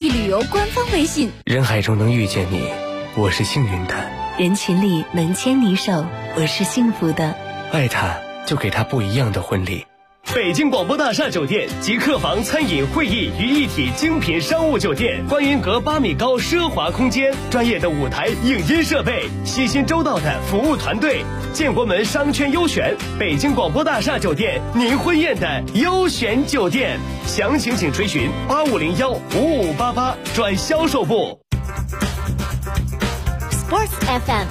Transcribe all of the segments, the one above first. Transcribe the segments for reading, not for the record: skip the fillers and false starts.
旅游官方微信。 人海中能遇见你，我是幸运的； 人群里能牵你手，我是幸福的。 爱他，就给他不一样的婚礼。 北京广播大厦酒店集客房、餐饮、会议于一体精品商务酒店，观云阁8米高奢华空间，专业的舞台影音设备，细心周到的服务团队，建国门商圈优选，北京广播大厦酒店，您婚宴的优选酒店。详情请垂询8501-5588转销售部。 Sports FM，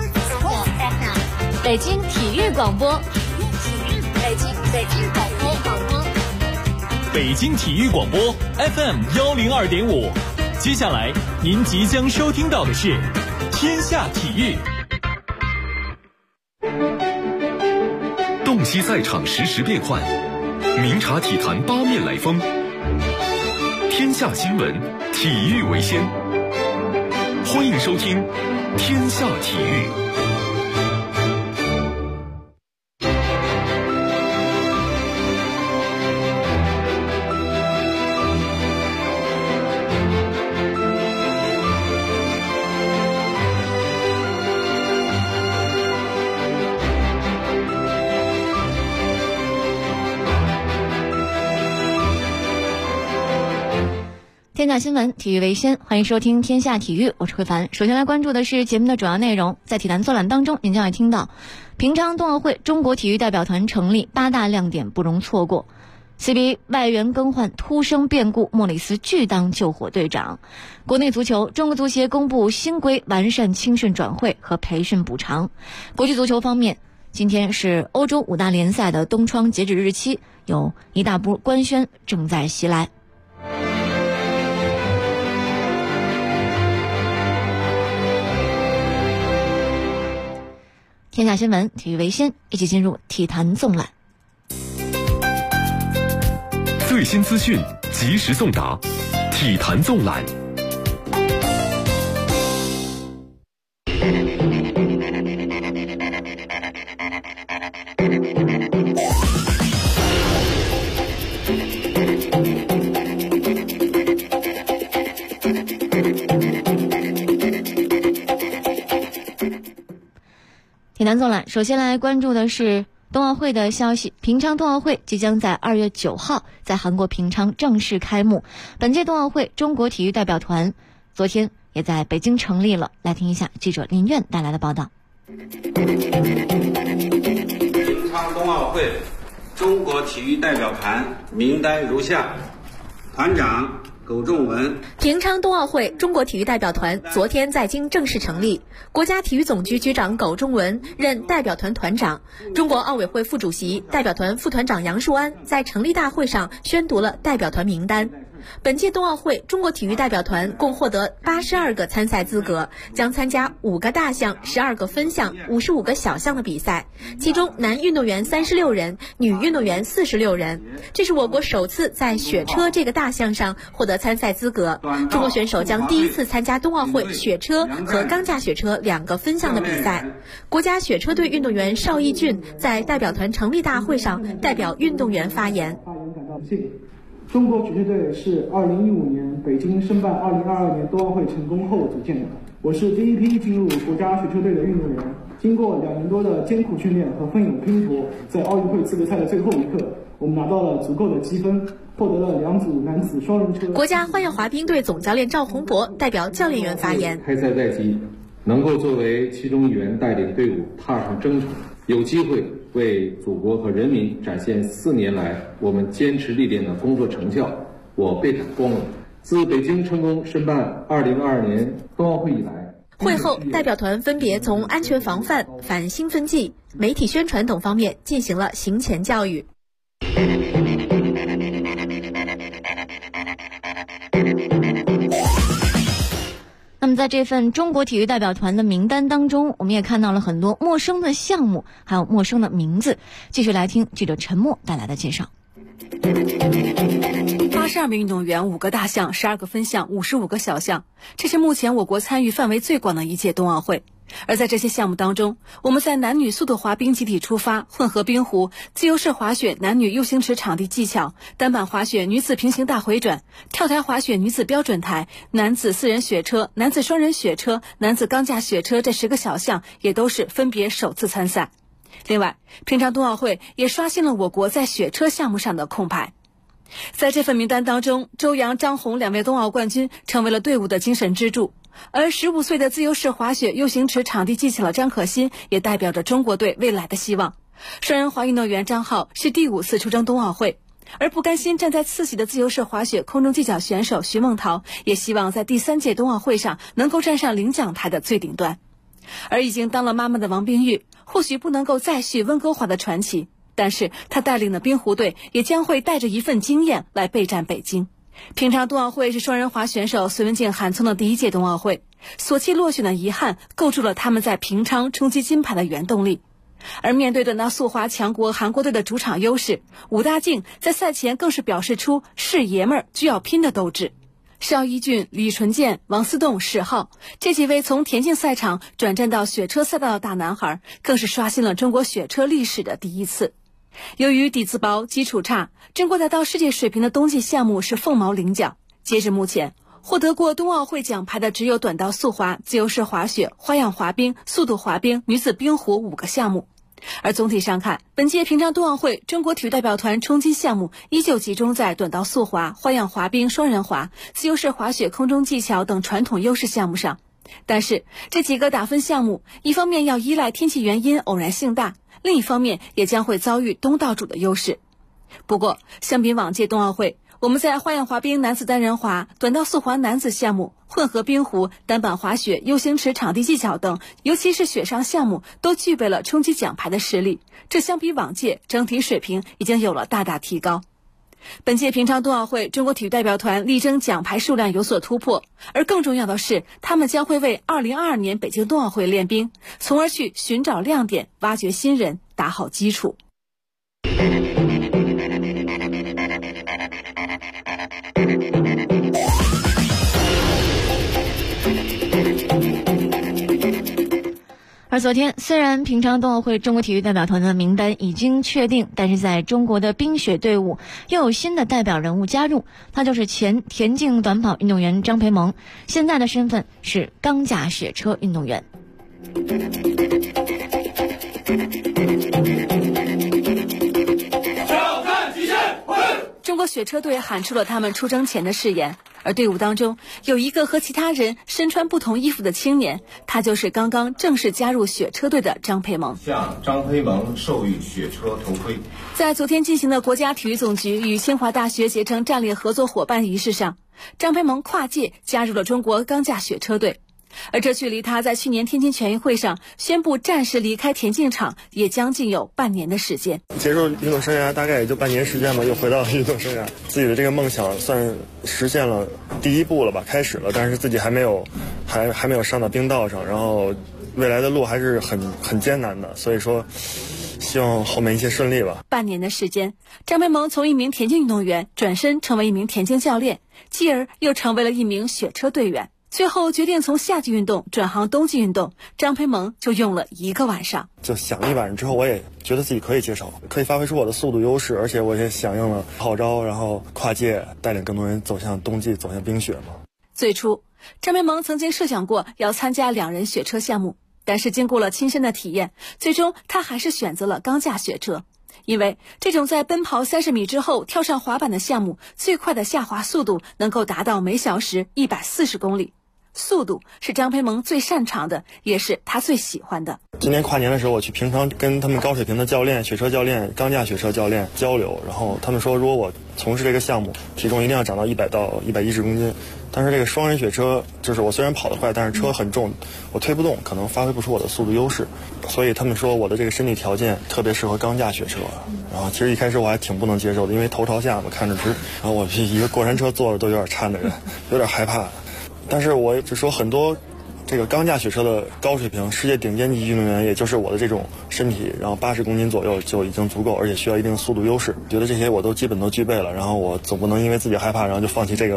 北京体育广播，北京广播， 北京体育广播 FM102.5。接下来您即将收听到的是天下体育。 洞悉赛场实时变幻，明察体坛八面来风。天下新闻，体育为先。欢迎收听天下体育。 天下新闻，体育为先，欢迎收听天下体育，我是慧凡。首先来关注的是节目的主要内容，在体坛作览当中，您将会听到平昌冬奥会中国体育代表团成立8大亮点不容错过。CBA 外援更换突生变故，莫里斯拒当救火队长。国内足球，中国足协公布新规，完善青训转会和培训补偿。国际足球方面，今天是欧洲5大联赛的冬窗截止日期，有一大波官宣正在袭来。天下新闻，体育为先，一起进入体坛纵览。 最新资讯，及时送达，体坛纵览。 体坛纵览，首先来关注的是冬奥会的消息。平昌冬奥会即将在2月9号在韩国平昌正式开幕。本届冬奥会中国体育代表团昨天也在北京成立了。来听一下记者林苑带来的报道。 平昌冬奥会中国体育代表团名单如下：团长苟仲文。 平昌冬奥会中国体育代表团昨天在京正式成立，国家体育总局局长苟仲文任代表团团长。中国奥委会副主席、代表团副团长杨树安在成立大会上宣读了代表团名单。本届冬奥会中国体育代表团共获得82个参赛资格，将参加5个大项、12个分项、55个小项的比赛，其中男运动员36人，女运动员46人。这是我国首次在雪车这个大项上获得参赛资格。中国选手将第一次参加冬奥会雪车和钢架雪车2个分项的比赛。国家雪车队运动员邵义俊在代表团成立大会上代表运动员发言。 中国雪车队是2015年北京申办2022年冬奥会成功后组建的。我是第一批进入国家雪车队的运动员，经过2年多的艰苦训练和奋勇拼搏，在奥运会资格赛的最后一刻，我们拿到了足够的积分，获得了2组男子双人车。 国家花样滑冰队总教练赵洪博代表教练员发言。 开赛在即，能够作为其中一员带领队伍踏上征程，有机会为祖国和人民展现4年来我们坚持历练的工作成效，我倍感光荣。自北京成功申办2022年冬奥会以来， 会后代表团分别从安全防范、反兴奋剂、媒体宣传等方面进行了行前教育。 那么在这份中国体育代表团的名单当中，我们也看到了很多陌生的项目，还有陌生的名字。继续来听记者陈默带来的介绍。 82名运动员，5个大项，12个分项，55个小项，这是目前我国参与范围最广的一届冬奥会。 而在这些项目当中，我们在男女速度滑冰集体出发、混合冰壶、自由式滑雪男女 U 型池场地技巧、单板滑雪女子平行大回转、跳台滑雪女子标准台、男子4人雪车、男子双人雪车、男子钢架雪车这10个小项也都是分别首次参赛。另外，平昌冬奥会也刷新了我国在雪车项目上的空牌。在这份名单当中，周洋、张红2位冬奥冠军成为了队伍的精神支柱，而15岁的自由式滑雪 U 型池场地技巧的张可欣也代表着中国队未来的希望。双人滑运动员张浩是第5次出征冬奥会，而不甘心站在次席的自由式滑雪空中技巧选手徐梦桃也希望在第3届冬奥会上能够站上领奖台的最顶端。而已经当了妈妈的王冰玉或许不能够再续温哥华的传奇，但是她带领的冰壶队也将会带着一份经验来备战北京。平昌冬奥会是双人滑选手隋文静、韩聪的第1届冬奥会，索契落选的遗憾构筑了他们在平昌冲击金牌的原动力。而面对短道速滑强国韩国队的主场优势，武大靖在赛前更是表示出是爷们儿就要拼的斗志。邵一俊、李纯健、王思栋、史浩这几位从田径赛场转战到雪车赛道的大男孩，更是刷新了中国雪车历史的第1次。由于底子薄、基础差，中国达到世界水平的冬季项目是凤毛麟角。截至目前，获得过冬奥会奖牌的只有短道速滑、自由式滑雪、花样滑冰、速度滑冰、女子冰壶5个项目。而总体上看，本届平昌冬奥会中国体育代表团冲击项目依旧集中在短道速滑、花样滑冰、双人滑、自由式滑雪、空中技巧等传统优势项目上。但是这几个打分项目，一方面要依赖天气原因偶然性大，另一方面也将会遭遇东道主的优势。不过相比往届冬奥会，我们在花样滑冰男子单人滑、短道速滑男子项目、混合冰壶、单板滑雪、U 型池场地技巧等，尤其是雪上项目都具备了冲击奖牌的实力，这相比往届整体水平已经有了大大提高。本届平昌冬奥会，中国体育代表团力争奖牌数量有所突破，而更重要的是，他们将会为2022年北京冬奥会练兵，从而去寻找亮点，挖掘新人，打好基础。 而昨天，虽然平昌冬奥会中国体育代表团的名单已经确定，但是在中国的冰雪队伍又有新的代表人物加入，他就是前田径短跑运动员张培萌，现在的身份是钢架雪车运动员。中国雪车队喊出了他们出征前的誓言，而队伍当中有一个和其他人身穿不同衣服的青年，他就是刚刚正式加入雪车队的张培萌。 向张培萌授予雪车头盔。 在昨天进行的国家体育总局与清华大学结成战略合作伙伴仪式上，张培萌跨界加入了中国钢架雪车队。而这距离他在去年天津全运会上宣布暂时离开田径场也将近有半年的时间。 结束运动生涯大概也就半年时间吧，又回到运动生涯，自己的这个梦想算实现了第一步了吧，开始了，但是自己还没有上到冰道上，然后未来的路还是很艰难的，所以说希望后面一切顺利吧。 半年的时间，张培萌从一名田径运动员转身成为一名田径教练，继而又成为了一名雪车队员。最后决定从夏季运动转行冬季运动，张培萌就用了1个晚上。 就想了一晚上之后，我也觉得自己可以接受，可以发挥出我的速度优势，而且我也响应了号召，然后跨界带领更多人走向冬季，走向冰雪嘛。 最初，张培萌曾经设想过要参加2人雪车项目，但是经过了亲身的体验，最终他还是选择了钢架雪车。因为这种在奔跑30米之后跳上滑板的项目，最快的下滑速度能够达到每小时140公里。速度是张培萌最擅长的，也是他最喜欢的。 今年跨年的时候，我去平常跟他们高水平的教练、雪车教练、钢架雪车教练交流，然后他们说，如果我从事这个项目，体重一定要长到100到110公斤。但是这个双人雪车，就是我虽然跑得快，但是车很重，我推不动，可能发挥不出我的速度优势。所以他们说我的这个身体条件特别适合钢架雪车。然后其实一开始我还挺不能接受的，因为头朝下嘛，看着直，然后我一个过山车坐着都有点颤的人，有点害怕。但是我只说很多这个钢架雪车的高水平世界顶尖级运动员，也就是我的这种身体，然后80公斤左右就已经足够，而且需要一定速度优势。觉得这些我都基本都具备了，然后我总不能因为自己害怕，然后就放弃这个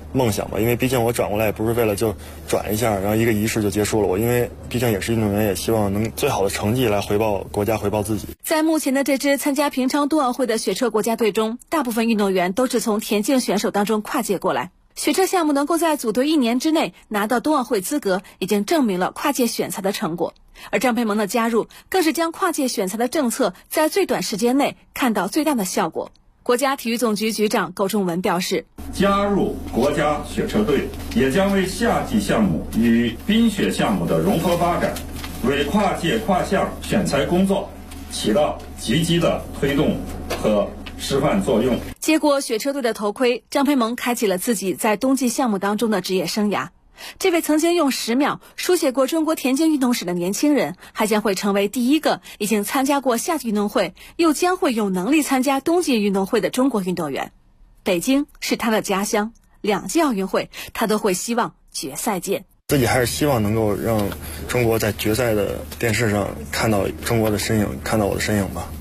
梦想吧，因为毕竟我转过来也不是为了就转一下，然后一个仪式就结束了。我因为毕竟也是运动员，也希望能最好的成绩来回报国家，回报自己。 在目前的这支参加平昌冬奥会的雪车国家队中，大部分运动员都是从田径选手当中跨界过来。雪车项目能够在组队1年之内拿到冬奥会资格，已经证明了跨界选材的成果。而张培萌的加入，更是将跨界选材的政策在最短时间内看到最大的效果。国家体育总局局长苟仲文表示， 加入国家雪车队也将为夏季项目与冰雪项目的融合发展，为跨界跨项选材工作起到积极的推动和示范作用。 接过雪车队的头盔，张培萌开启了自己在冬季项目当中的职业生涯。这位曾经用10秒书写过中国田径运动史的年轻人，还将会成为第一个已经参加过夏季运动会，又将会有能力参加冬季运动会的中国运动员。北京是他的家乡，2届奥运会他都会希望决赛见。 自己还是希望能够让中国在决赛的电视上看到中国的身影，看到我的身影吧。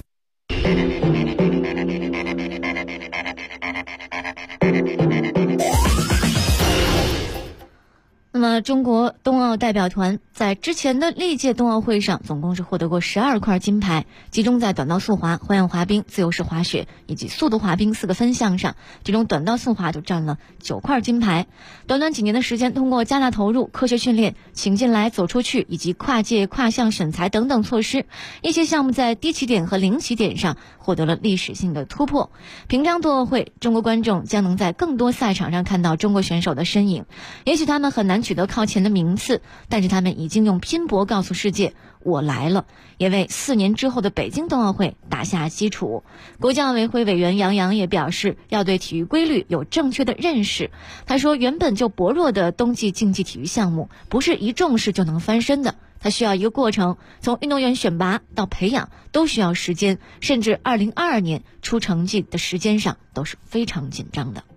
那么中国冬奥代表团在之前的历届冬奥会上总共是获得过12块金牌，集中在短道速滑、花样滑冰、自由式滑雪以及速度滑冰4个分项上，其中短道速滑就占了9块金牌。短短几年的时间，通过加大投入、科学训练、请进来走出去以及跨界跨项选材等等措施，一些项目在低起点和零起点上获得了历史性的突破。平昌冬奥会，中国观众将能在更多赛场上看到中国选手的身影，也许他们很难取得靠前的名次，但是他们已经用拼搏告诉世界我来了，也为4年之后的北京冬奥会打下基础。国际奥委会委员杨洋也表示，要对体育规律有正确的认识。他说，原本就薄弱的冬季竞技体育项目不是一重视就能翻身的，它需要一个过程，从运动员选拔到培养都需要时间，甚至2022年出成绩的时间上都是非常紧张的。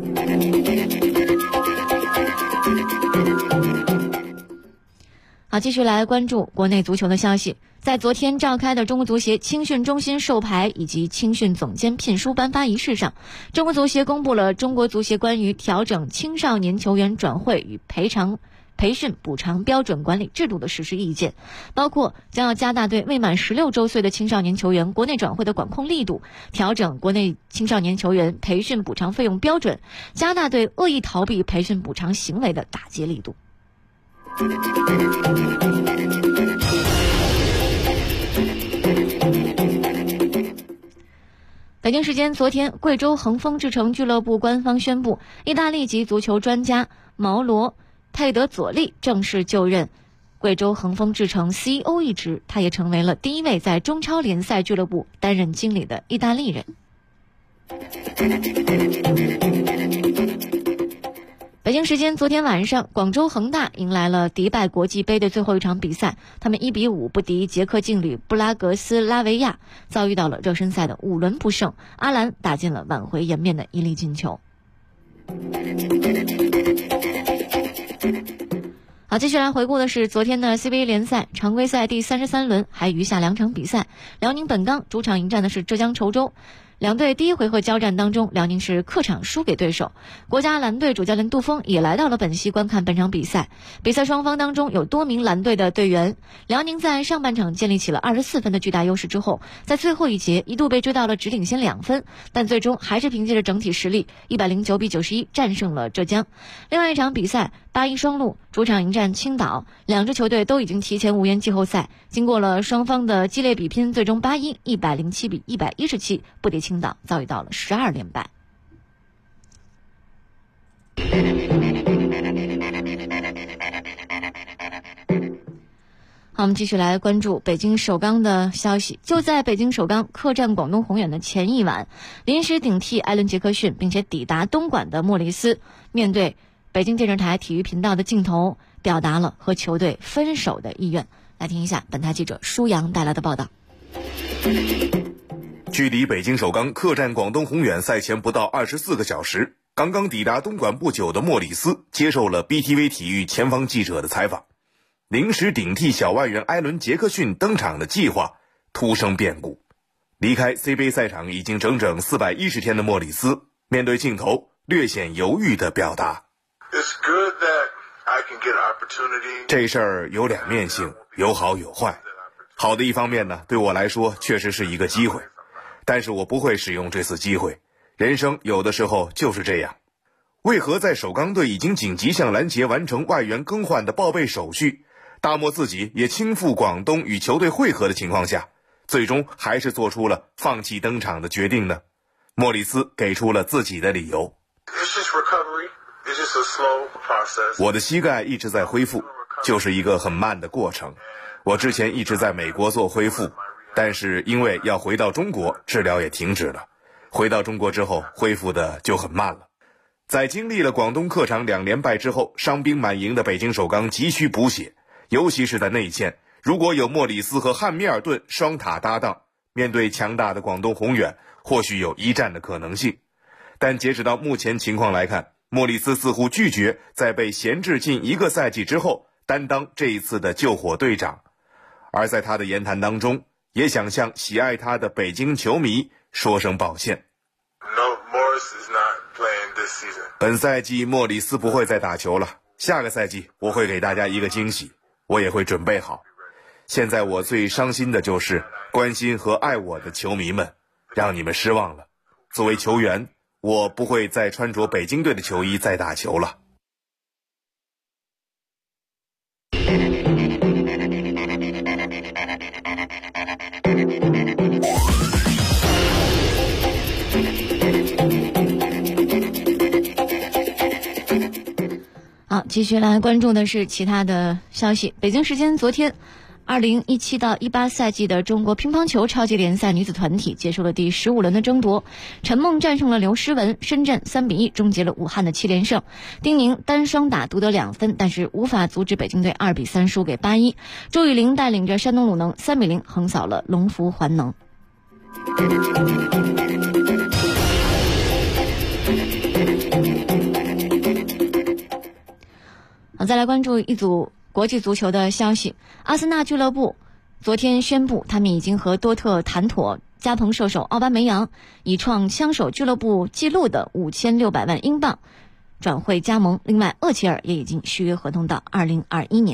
好，继续来关注国内足球的消息。在昨天召开的中国足协青训中心授牌以及青训总监聘书颁发仪式上，中国足协公布了中国足协关于调整青少年球员转会与培训补偿标准管理制度的实施意见，包括将要加大对未满16周岁的青少年球员国内转会的管控力度，调整国内青少年球员培训补偿费用标准，加大对恶意逃避培训补偿行为的打击力度。北京时间昨天，贵州恒丰智诚俱乐部官方宣布，意大利籍足球专家毛罗泰德佐利正式就任贵州恒丰智诚 CEO 一职，他也成为了第一位在中超联赛俱乐部担任经理的意大利人。北京时间昨天晚上，广州恒大迎来了迪拜国际杯的最后一场比赛，他们1比5不敌捷克劲旅布拉格斯拉维亚，遭遇到了热身赛的5轮不胜，阿兰打进了挽回颜面的一粒进球。好，继续来回顾的是昨天的 CBA 联赛常规赛第33轮，还余下2场比赛。辽宁本钢主场迎战的是浙江稠州，两队第一回合交战当中，辽宁是客场输给对手。国家蓝队主教练杜峰也来到了本溪观看本场比赛。比赛双方当中有多名蓝队的队员。辽宁在上半场建立起了24分的巨大优势之后，在最后一节一度被追到了只领先2分，但最终还是凭借着整体实力109比91战胜了浙江。另外一场比赛，81双鹿主场迎战青岛，两支球队都已经提前无缘季后赛。经过了双方的激烈比拼，最终81 107比117不敌青岛，遭遇到了12连败。好，我们继续来关注北京首钢的消息。就在北京首钢客战广东宏远的前一晚，临时顶替艾伦杰克逊并且抵达东莞的莫里斯，面对北京电视台体育频道的镜头，表达了和球队分手的意愿。来听一下本台记者舒阳带来的报道。 距离北京首钢客战广东宏远赛前不到24个小时，刚刚抵达东莞不久的莫里斯接受了 BTV 体育前方记者的采访。临时顶替小外援埃伦·杰克逊登场的计划突生变故。离开 CBA 赛场已经整整410天的莫里斯，面对镜头略显犹豫地表达。这事儿有两面性，有好有坏。好的一方面呢，对我来说确实是一个机会，但是我不会使用这次机会。人生有的时候就是这样。为何在首钢队已经紧急向拦截完成外援更换的报备手续，大漠自己也亲赴广东与球队会合的情况下，最终还是做出了放弃登场的决定呢？莫里斯给出了自己的理由。我的膝盖一直在恢复，就是一个很慢的过程。我之前一直在美国做恢复，但是因为要回到中国，治疗也停止了。回到中国之后，恢复的就很慢了。在经历了广东客场2连败之后，伤兵满营的北京首钢急需补血，尤其是在内线，如果有莫里斯和汉密尔顿双塔搭档，面对强大的广东宏远，或许有一战的可能性。但截止到目前情况来看，莫里斯似乎拒绝在被闲置近1个赛季之后担当这一次的救火队长，而在他的言谈当中，也想向喜爱他的北京球迷说声抱歉。本赛季莫里斯不会再打球了，下个赛季我会给大家一个惊喜，我也会准备好。现在我最伤心的就是关心和爱我的球迷们，让你们失望了。作为球员，我不会再穿着北京队的球衣再打球了。 好，继续来关注的是其他的消息。北京时间昨天，2017到18赛季的中国乒乓球超级联赛女子团体结束了第15轮的争夺，陈梦战胜了刘诗雯，深圳3-1终结了武汉的7连胜。丁宁单双打独得2分，但是无法阻止北京队2-3输给8-1。周雨玲带领着山东鲁能3-0横扫了龙福环能。再来关注一组国际足球的消息。阿森纳俱乐部昨天宣布，他们已经和多特谈妥加蓬射手奥巴梅扬以创枪手俱乐部纪录的5600万英镑转会加盟。另外，厄齐尔也已经续约合同到2021年。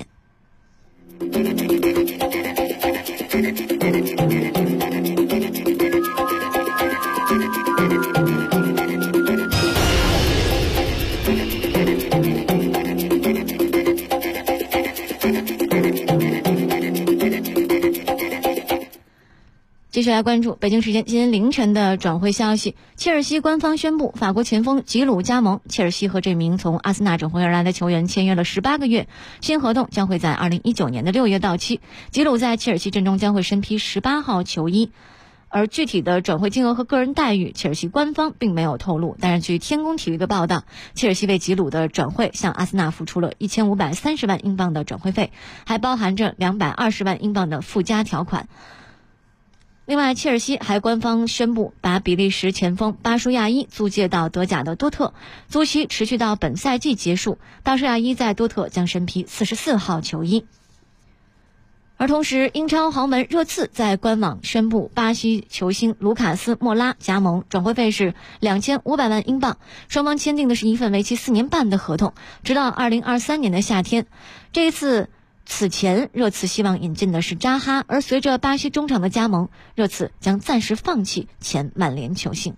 接下来关注北京时间今天凌晨的转会消息。切尔西官方宣布，法国前锋吉鲁加盟。切尔西和这名从阿森纳转会而来的球员签约了18个月，新合同将会在2019年的6月到期。吉鲁在切尔西阵中将会身披18号球衣，而具体的转会金额和个人待遇，切尔西官方并没有透露。但是据天空体育的报道，切尔西为吉鲁的转会向阿森纳付出了1530万英镑的转会费，还包含着220万英镑的附加条款。另外，切尔西还官方宣布把比利时前锋巴舒亚伊租借到德甲的多特，租期持续到本赛季结束。巴舒亚伊在多特将身披44号球衣。而同时，英超豪门热刺在官网宣布巴西球星卢卡斯·莫拉加盟，转会费是2500万英镑。双方签订的是一份为期4年半的合同，直到2023年的夏天。此前热刺希望引进的是扎哈，而随着巴西中场的加盟，热刺将暂时放弃前曼联球星。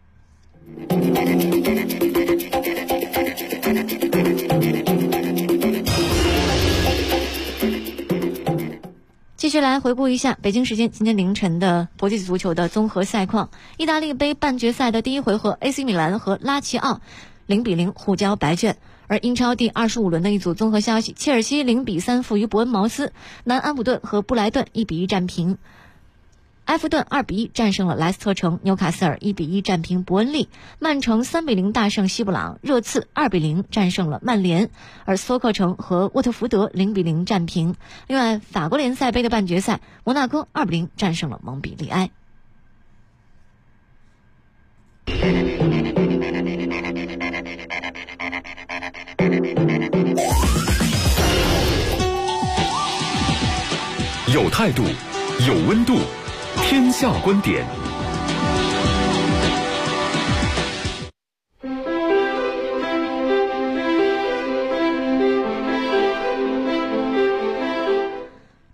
继续来回顾一下北京时间今天凌晨的国际足球的综合赛况。意大利杯半决赛的第一回合 ，AC 米兰和拉齐奥0-0互交白卷。而英超第25轮的一组综合消息，切尔西0-3负于伯恩茅斯，南安普顿和布莱顿1-1战平，埃弗顿2-1战胜了莱斯特城，纽卡斯尔1-1战平伯恩利，曼城3-0大胜西布朗，热刺2-0战胜了曼联，而斯托克城和沃特福德0-0战平。另外，法国联赛杯的半决赛，摩纳哥2-0战胜了蒙彼利埃。 有态度，有温度，天下观点。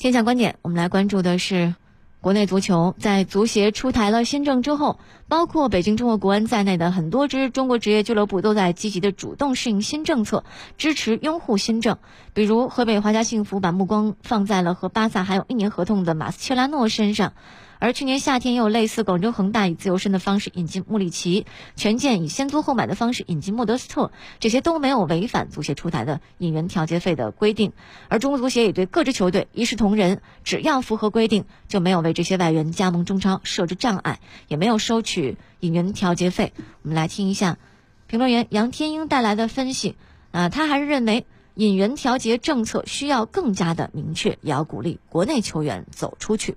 天下观点，我们来关注的是国内足球。在足协出台了新政之后，包括北京中国国安在内的很多支中国职业俱乐部都在积极的主动适应新政策，支持拥护新政。比如河北华夏幸福把目光放在了和巴萨还有1年合同的马斯切拉诺身上，而去年夏天也有类似广州恒大以自由身的方式引进穆里奇，权健以先租后买的方式引进莫德斯特，这些都没有违反足协出台的引援调节费的规定。而中国足协也对各支球队一视同仁，只要符合规定，就没有为这些外援加盟中超设置障碍，也没有收取引援调节费。我们来听一下评论员杨天英带来的分析。他还是认为引援调节政策需要更加的明确，也要鼓励国内球员走出去。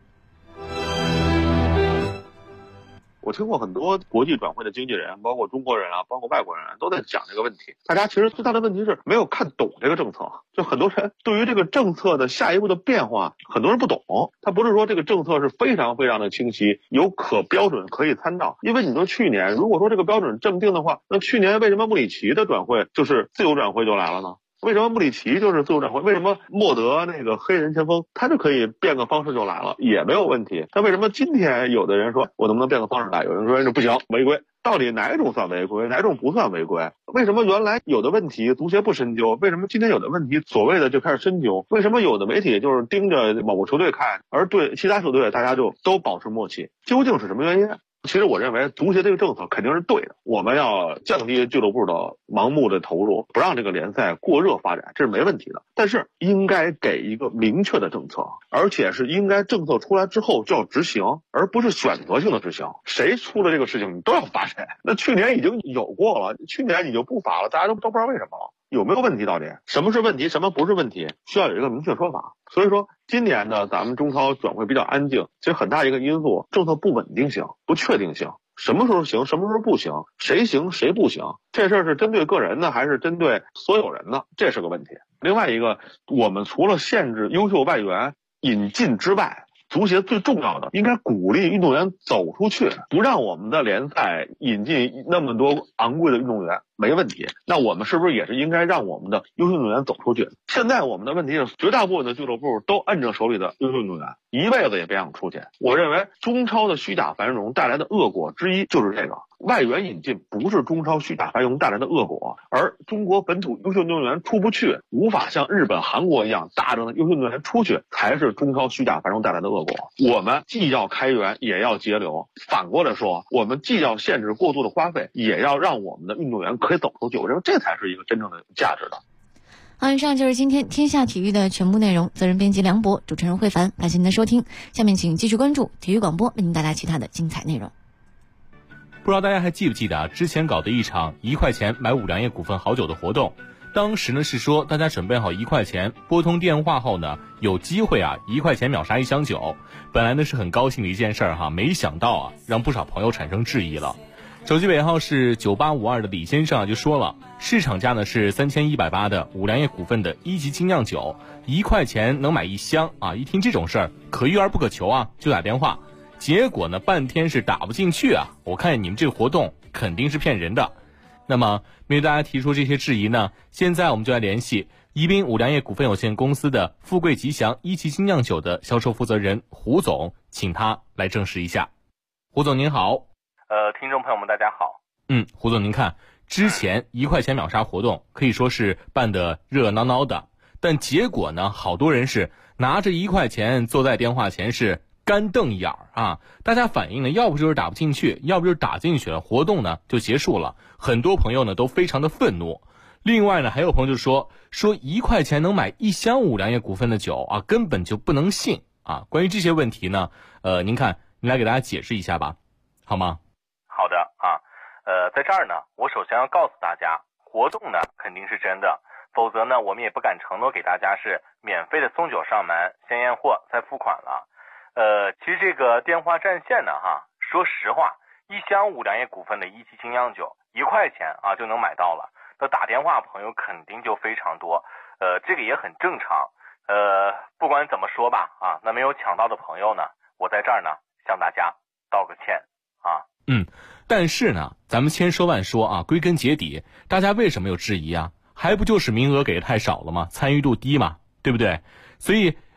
我听过很多国际转会的经纪人，包括中国人啊，包括外国人都在讲这个问题。大家其实最大的问题是没有看懂这个政策，就很多人对于这个政策的下一步的变化，很多人不懂。他不是说这个政策是非常非常的清晰，有可标准可以参照。因为你说去年如果说这个标准正定的话，那去年为什么穆里奇的转会就是自由转会就来了呢？为什么穆里奇就是自由转会？为什么莫德那个黑人前锋他就可以变个方式就来了，也没有问题？那为什么今天有的人说我能不能变个方式来？有人说不行，违规。到底哪种算违规，哪种不算违规？为什么原来有的问题足协不深究？为什么今天有的问题所谓的就开始深究？为什么有的媒体就是盯着某个球队看，而对其他球队大家就都保持默契？究竟是什么原因？其实我认为足协这个政策肯定是对的，我们要降低俱乐部的盲目的投入，不让这个联赛过热发展，这是没问题的。但是应该给一个明确的政策，而且是应该政策出来之后就要执行，而不是选择性的执行。谁出了这个事情你都要罚谁。那去年已经有过了，去年你就不罚了，大家都不知道为什么了。有没有问题？到底什么是问题，什么不是问题，需要有一个明确说法。所以说今年呢，咱们中超转会比较安静，其实很大一个因素，政策不稳定性、不确定性，什么时候行，什么时候不行，谁行谁不行，这事儿是针对个人呢，还是针对所有人呢？这是个问题。另外一个，我们除了限制优秀外援引进之外，足协最重要的应该鼓励运动员走出去，不让我们的联赛引进那么多昂贵的运动员，没问题。那我们是不是也是应该让我们的优秀运动员走出去？现在我们的问题是，绝大部分的俱乐部都摁着手里的优秀运动员，一辈子也别想出去。我认为中超的虚假繁荣带来的恶果之一就是这个。外援引进不是中超虚假繁荣带来的恶果，而中国本土优秀运动员出不去，无法像日本、韩国一样大量的优秀运动员出去，才是中超虚假繁荣带来的恶果。我们既要开源，也要节流。反过来说，我们既要限制过度的花费，也要让我们的运动员可以走出去。我认为这才是一个真正的价值的。 好，以上就是今天天下体育的全部内容。责任编辑梁博，主持人慧凡，感谢您的收听。下面请继续关注体育广播，为您带来其他的精彩内容。 不知道大家还记不记得之前搞的一场1块钱买五粮液股份好酒的活动，当时呢是说大家准备好1块钱，拨通电话后呢有机会1块钱秒杀1箱酒。本来呢是很高兴的一件事儿没想到让不少朋友产生质疑了。手机尾号是9852的李先生就说了，市场价呢是3180的五粮液股份的1级精酿酒，1块钱能买1箱一听这种事儿可遇而不可求就打电话。结果呢半天是打不进去我看你们这个活动肯定是骗人的。那么面对大家提出这些质疑呢，现在我们就来联系宜宾五粮液股份有限公司的富贵吉祥1级精酿酒的销售负责人胡总，请他来证实一下。胡总您好。 听众朋友们大家好。 胡总您看，之前1块钱秒杀活动可以说是办得热热闹闹的，但结果呢好多人是拿着1块钱坐在电话前是干瞪眼大家反映呢，要不就是打不进去，要不就是打进去了，活动呢就结束了。很多朋友呢都非常的愤怒。另外呢，还有朋友就说1块钱能买1箱五粮液股份的酒根本就不能信关于这些问题呢，您看，您来给大家解释一下吧，好吗？ 好的在这儿呢，我首先要告诉大家，活动呢肯定是真的，否则呢我们也不敢承诺给大家是免费的送酒上门，先验货再付款了。其实这个电话占线呢说实话，1箱五粮液股份的1级精酿酒1块钱就能买到了，那打电话朋友肯定就非常多，这个也很正常。不管怎么说吧那没有抢到的朋友呢，我在这儿呢向大家道个歉但是呢咱们千说万说归根结底大家为什么有质疑还不就是名额给的太少了吗？参与度低嘛，对不对？所以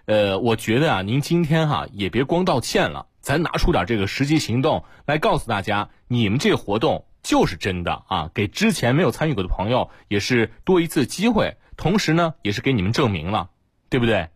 我觉得啊，您今天也别光道歉了，咱拿出点这个实际行动来告诉大家，你们这个活动就是真的啊，给之前没有参与过的朋友也是多一次机会，同时呢，也是给你们证明了，对不对？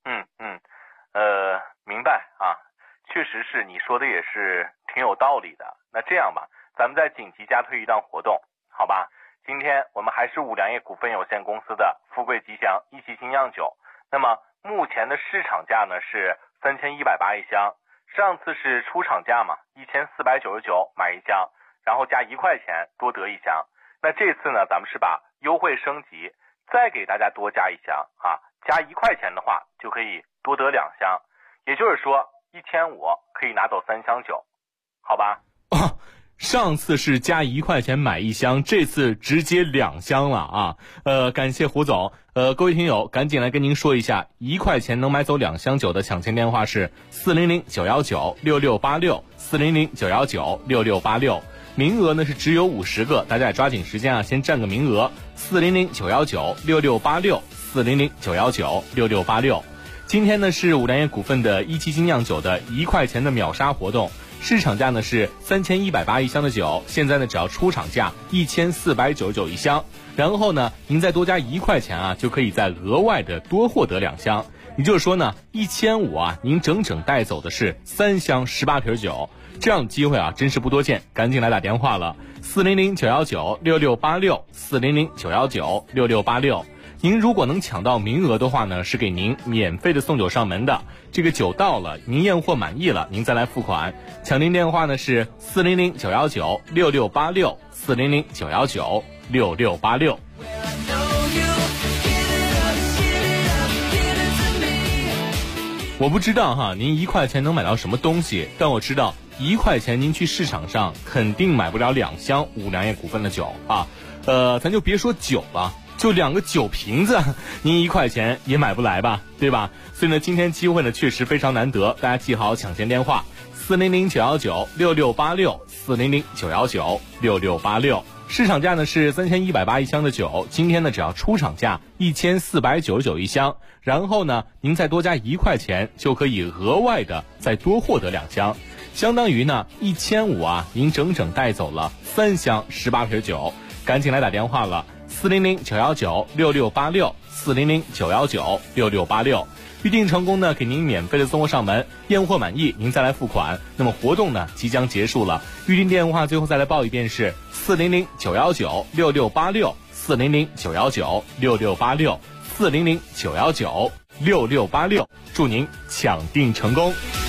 明白啊，确实是你说的也是挺有道理的。那这样吧，咱们再紧急加推一档活动，好吧？今天我们还是五粮液股份有限公司的富贵吉祥一期精酿酒，那么目前的市场价呢是3180一箱，上次是出厂价嘛，1499买一箱，然后加1块钱多得一箱。那这次呢，咱们是把优惠升级，再给大家多加一箱啊，加1块钱的话就可以多得2箱，也就是说1500可以拿走3箱酒，好吧？ 上次是加1块钱买一箱，这次直接2箱了啊！感谢胡总。各位听友，赶紧来跟您说一下，1块钱能买走2箱酒的抢钱电话是400-919-6686，400-919-6686。名额呢是只有50个，大家也抓紧时间啊，先占个名额。400-919-6686，400-919-6686。今天呢是五粮液股份的一期精酿酒的1块钱的秒杀活动。市场价呢是3180一箱的酒，现在呢只要出厂价1499一箱，然后呢您再多加1块钱啊，就可以再额外的多获得2箱。也就是说呢，1500啊，您整整带走的是3箱18瓶酒，这样的机会啊真是不多见，赶紧来打电话了，400-919-6686，400-919-6686。您如果能抢到名额的话呢，是给您免费的送酒上门的。这个酒到了，您验货满意了，您再来付款。抢订电话呢是400-919-6686，400-919-6686。我不知道哈，您1块钱能买到什么东西，但我知道1块钱您去市场上肯定买不了2箱五粮液股份的酒啊。咱就别说酒了，就2个酒瓶子，您1块钱也买不来吧，对吧？所以呢，今天机会呢确实非常难得，大家记好抢钱电话：400-919-6686，400-919-6686。市场价呢是3180一箱的酒，今天呢只要出厂价1499一箱，然后呢您再多加1块钱，就可以额外的再多获得2箱，相当于呢1500啊，您整整带走了3箱18瓶酒，赶紧来打电话了。400-919-6686，400-919-6686。预定成功呢，给您免费的送货上门，验货满意您再来付款。那么活动呢即将结束了，预定电话最后再来报一遍是400-919-6686，400-919-6686，400-919-6686。祝您抢订成功。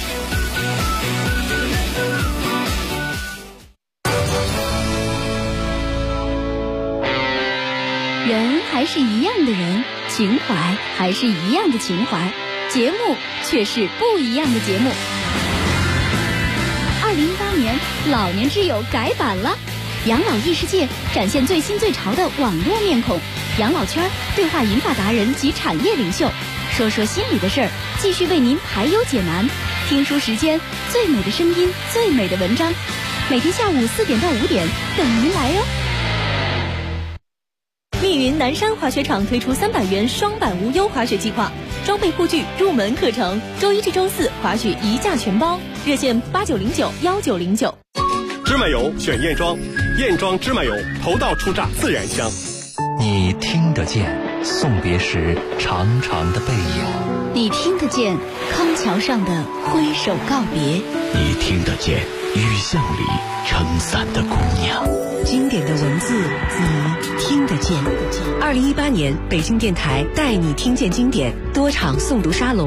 人还是一样的人，情怀还是一样的情怀，节目却是不一样的节目。2018年老年之友改版了，养老异世界展现最新最潮的网络面孔，养老圈对话银发达人及产业领袖，说说心里的事儿，继续为您排忧解难。听书时间，最美的声音，最美的文章，每天下午4点到5点等您来哦。密云南山滑雪场推出300元双板无忧滑雪计划，装备护具、入门课程，周1至周4滑雪一价全包，热线8909-1909。 芝麻油选燕庄，燕庄芝麻油头道初榨自然香。 你听得见送别时长长的背影， 你听得见康桥上的挥手告别， 你听得见雨巷里撑伞的姑娘。 经典的文字，你听得见。2018年北京电台带你听见经典多场诵读沙龙。